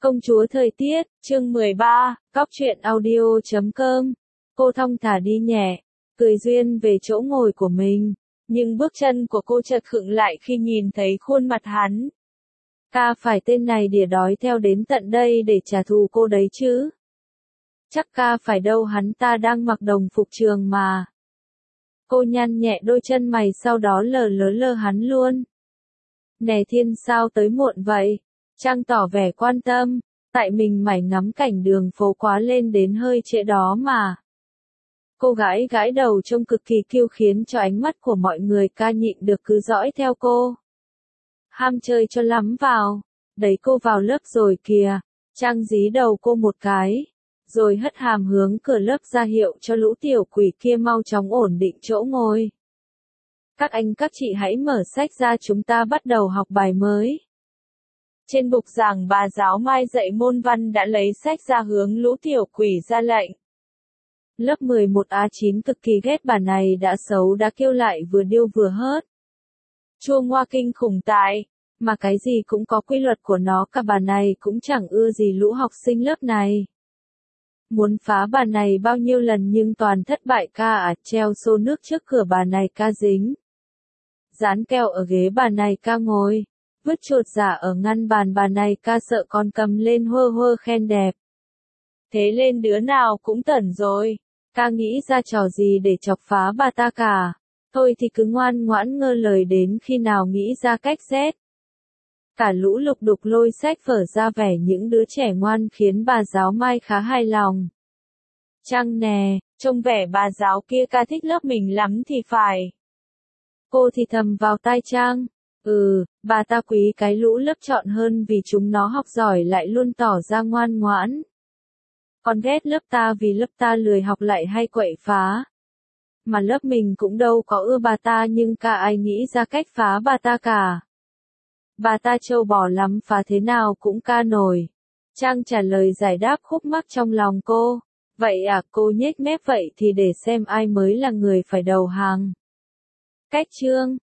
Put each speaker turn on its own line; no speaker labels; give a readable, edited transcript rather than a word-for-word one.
Công chúa thời tiết, chương 13, cóc truyện audio.com. Cô thong thả đi nhẹ, cười duyên về chỗ ngồi của mình, nhưng bước chân của cô chợt khựng lại khi nhìn thấy khuôn mặt hắn. Ca phải tên này đỉa đói theo đến tận đây để trả thù cô đấy chứ? Chắc ca phải đâu, hắn ta đang mặc đồng phục trường mà. Cô nhăn nhẹ đôi chân mày sau đó lờ hắn luôn. Nè Thiên, sao tới muộn vậy? Trang tỏ vẻ quan tâm, tại mình mải ngắm cảnh đường phố quá lên đến hơi trễ đó mà. Cô gái gãi đầu trông cực kỳ kiêu khiến cho ánh mắt của mọi người ca nhịn được cứ dõi theo cô. Ham chơi cho lắm vào, đẩy cô vào lớp rồi kìa. Trang dí đầu cô một cái, rồi hất hàm hướng cửa lớp ra hiệu cho lũ tiểu quỷ kia mau chóng ổn định chỗ ngồi. Các anh các chị hãy mở sách ra, chúng ta bắt đầu học bài mới. Trên bục giảng, bà giáo Mai dạy môn văn đã lấy sách ra hướng lũ tiểu quỷ ra lệnh. Lớp 11A9 cực kỳ ghét bà này, đã xấu đã kêu lại vừa điêu vừa hớt. Chua ngoa kinh khủng tại, mà cái gì cũng có quy luật của nó, cả bà này cũng chẳng ưa gì lũ học sinh lớp này. Muốn phá bà này bao nhiêu lần nhưng toàn thất bại ca treo xô nước trước cửa bà này ca dính. Dán keo ở ghế bà này ca ngồi. Vứt chuột giả ở ngăn bàn bà này ca sợ con cầm lên hơ khen đẹp. Thế lên đứa nào cũng tẩn rồi. Ca nghĩ ra trò gì để chọc phá bà ta cả. Thôi thì cứ ngoan ngoãn ngơ lời đến khi nào nghĩ ra cách xét. Cả lũ lục đục lôi sách vở ra vẻ những đứa trẻ ngoan khiến bà giáo Mai khá hài lòng. Trang nè, trông vẻ bà giáo kia ca thích lớp mình lắm thì phải. Cô thì thầm vào tai Trang. Bà ta quý cái lũ lớp chọn hơn vì chúng nó học giỏi lại luôn tỏ ra ngoan ngoãn. Còn ghét lớp ta vì lớp ta lười học lại hay quậy phá. Mà lớp mình cũng đâu có ưa bà ta, nhưng cả ai nghĩ ra cách phá bà ta cả. Bà ta trâu bò lắm, phá thế nào cũng ca nổi. Trang trả lời giải đáp khúc mắc trong lòng cô. Vậy à, cô nhếch mép, vậy thì để xem ai mới là người phải đầu hàng. Cách chương